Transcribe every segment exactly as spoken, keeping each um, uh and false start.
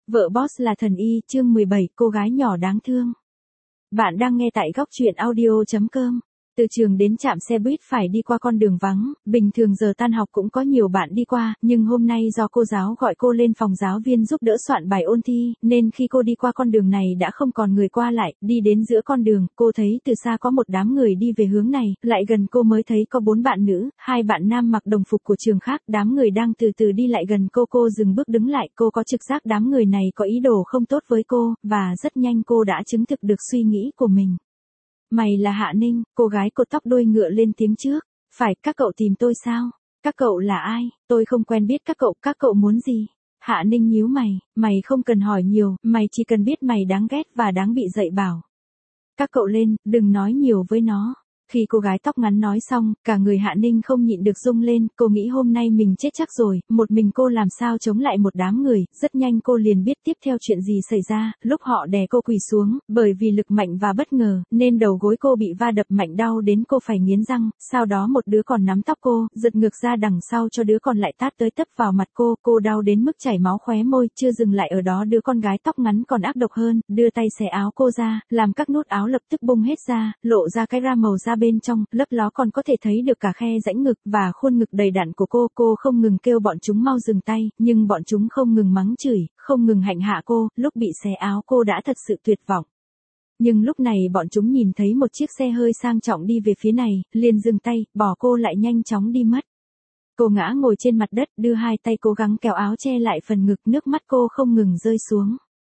Vợ boss là thần y, chương mười bảy, cô gái nhỏ đáng thương. Bạn đang nghe tại góc truyện audio chấm com. Từ trường đến trạm xe buýt phải đi qua con đường vắng, bình thường giờ tan học cũng có nhiều bạn đi qua, nhưng hôm nay do cô giáo gọi cô lên phòng giáo viên giúp đỡ soạn bài ôn thi, nên khi cô đi qua con đường này đã không còn người qua lại, đi đến giữa con đường, cô thấy từ xa có một đám người đi về hướng này, lại gần cô mới thấy có bốn bạn nữ, hai bạn nam mặc đồng phục của trường khác, đám người đang từ từ đi lại gần cô, cô dừng bước đứng lại, cô có trực giác đám người này có ý đồ không tốt với cô, và rất nhanh cô đã chứng thực được suy nghĩ của mình. Mày là Hạ Ninh, cô gái cột tóc đuôi ngựa lên tiếng trước. Phải, các cậu tìm tôi sao? Các cậu là ai? Tôi không quen biết các cậu, các cậu muốn gì? Hạ Ninh nhíu mày, mày không cần hỏi nhiều, mày chỉ cần biết mày đáng ghét và đáng bị dạy bảo. Các cậu lên, đừng nói nhiều với nó. Khi cô gái tóc ngắn nói xong, cả người Hạ Ninh không nhịn được rung lên, cô nghĩ hôm nay mình chết chắc rồi, một mình cô làm sao chống lại một đám người, rất nhanh cô liền biết tiếp theo chuyện gì xảy ra, lúc họ đè cô quỳ xuống, bởi vì lực mạnh và bất ngờ, nên đầu gối cô bị va đập mạnh đau đến cô phải nghiến răng, sau đó một đứa còn nắm tóc cô, giật ngược ra đằng sau cho đứa còn lại tát tới tấp vào mặt cô, cô đau đến mức chảy máu khóe môi, chưa dừng lại ở đó đứa con gái tóc ngắn còn ác độc hơn, đưa tay xé áo cô ra, làm các nút áo lập tức bung hết ra, lộ ra cái ra màu da bên trong, lấp ló còn có thể thấy được cả khe rãnh ngực và khuôn ngực đầy đặn của cô, cô không ngừng kêu bọn chúng mau dừng tay, nhưng bọn chúng không ngừng mắng chửi, không ngừng hạnh hạ cô, lúc bị xé áo cô đã thật sự tuyệt vọng. Nhưng lúc này bọn chúng nhìn thấy một chiếc xe hơi sang trọng đi về phía này, liền dừng tay, bỏ cô lại nhanh chóng đi mất. Cô ngã ngồi trên mặt đất, đưa hai tay cố gắng kéo áo che lại phần ngực, nước mắt cô không ngừng rơi xuống.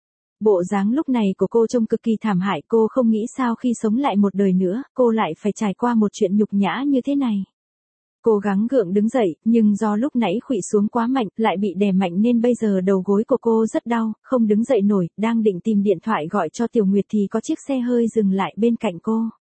Bộ dáng lúc này của cô trông cực kỳ thảm hại, cô không nghĩ sao khi sống lại một đời nữa, cô lại phải trải qua một chuyện nhục nhã như thế này. Cố gắng gượng đứng dậy, nhưng do lúc nãy khuỵu xuống quá mạnh, lại bị đè mạnh nên bây giờ đầu gối của cô rất đau, không đứng dậy nổi, đang định tìm điện thoại gọi cho Tiểu Nguyệt thì có chiếc xe hơi dừng lại bên cạnh cô.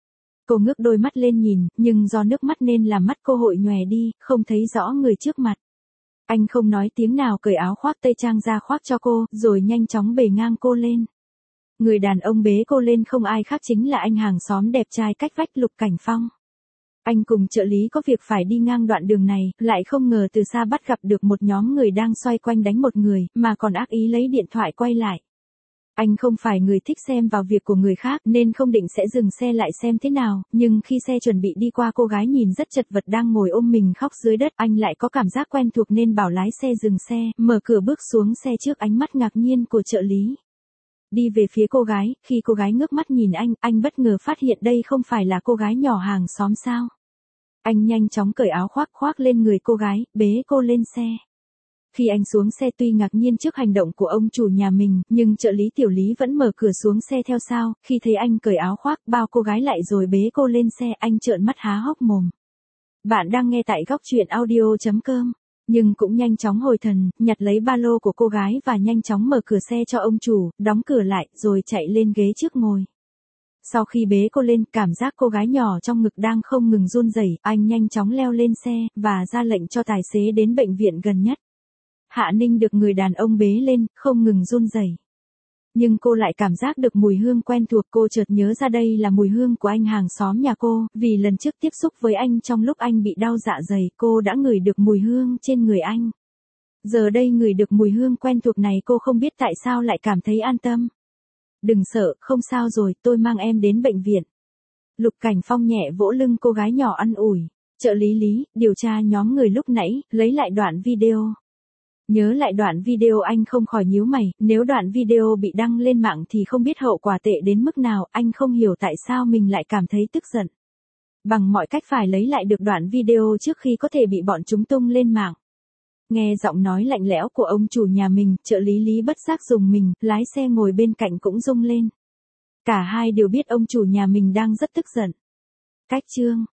Cô ngước đôi mắt lên nhìn, nhưng do nước mắt nên làm mắt cô hội nhòe đi, không thấy rõ người trước mặt. Anh không nói tiếng nào cởi áo khoác tây trang ra khoác cho cô, rồi nhanh chóng bề ngang cô lên. Người đàn ông bế cô lên không ai khác chính là anh hàng xóm đẹp trai cách vách Lục Cảnh Phong. Anh cùng trợ lý có việc phải đi ngang đoạn đường này, lại không ngờ từ xa bắt gặp được một nhóm người đang xoay quanh đánh một người, mà còn ác ý lấy điện thoại quay lại. Anh không phải người thích xem vào việc của người khác nên không định sẽ dừng xe lại xem thế nào, nhưng khi xe chuẩn bị đi qua cô gái nhìn rất chật vật đang ngồi ôm mình khóc dưới đất, anh lại có cảm giác quen thuộc nên bảo lái xe dừng xe, mở cửa bước xuống xe trước ánh mắt ngạc nhiên của trợ lý. Đi về phía cô gái, khi cô gái ngước mắt nhìn anh, anh bất ngờ phát hiện đây không phải là cô gái nhỏ hàng xóm sao. Anh nhanh chóng cởi áo khoác khoác lên người cô gái, bế cô lên xe. Khi anh xuống xe tuy ngạc nhiên trước hành động của ông chủ nhà mình, nhưng trợ lý Tiểu Lý vẫn mở cửa xuống xe theo sau, khi thấy anh cởi áo khoác, bao cô gái lại rồi bế cô lên xe, anh trợn mắt há hốc mồm. Bạn đang nghe tại góc truyện audio chấm com, nhưng cũng nhanh chóng hồi thần, nhặt lấy ba lô của cô gái và nhanh chóng mở cửa xe cho ông chủ, đóng cửa lại, rồi chạy lên ghế trước ngồi. Sau khi bế cô lên, cảm giác cô gái nhỏ trong ngực đang không ngừng run rẩy, anh nhanh chóng leo lên xe, và ra lệnh cho tài xế đến bệnh viện gần nhất. Hạ Ninh được người đàn ông bế lên, không ngừng run rẩy. Nhưng cô lại cảm giác được mùi hương quen thuộc, cô chợt nhớ ra đây là mùi hương của anh hàng xóm nhà cô, vì lần trước tiếp xúc với anh trong lúc anh bị đau dạ dày, cô đã ngửi được mùi hương trên người anh. Giờ đây ngửi được mùi hương quen thuộc này cô không biết tại sao lại cảm thấy an tâm. Đừng sợ, không sao rồi, tôi mang em đến bệnh viện. Lục Cảnh Phong nhẹ vỗ lưng cô gái nhỏ an ủi. Trợ lý Lý, điều tra nhóm người lúc nãy, lấy lại đoạn video. Nhớ lại đoạn video anh không khỏi nhíu mày, nếu đoạn video bị đăng lên mạng thì không biết hậu quả tệ đến mức nào, anh không hiểu tại sao mình lại cảm thấy tức giận. Bằng mọi cách phải lấy lại được đoạn video trước khi có thể bị bọn chúng tung lên mạng. Nghe giọng nói lạnh lẽo của ông chủ nhà mình, trợ lý Lý bất giác rùng mình, lái xe ngồi bên cạnh cũng rung lên. Cả hai đều biết ông chủ nhà mình đang rất tức giận. Cách chương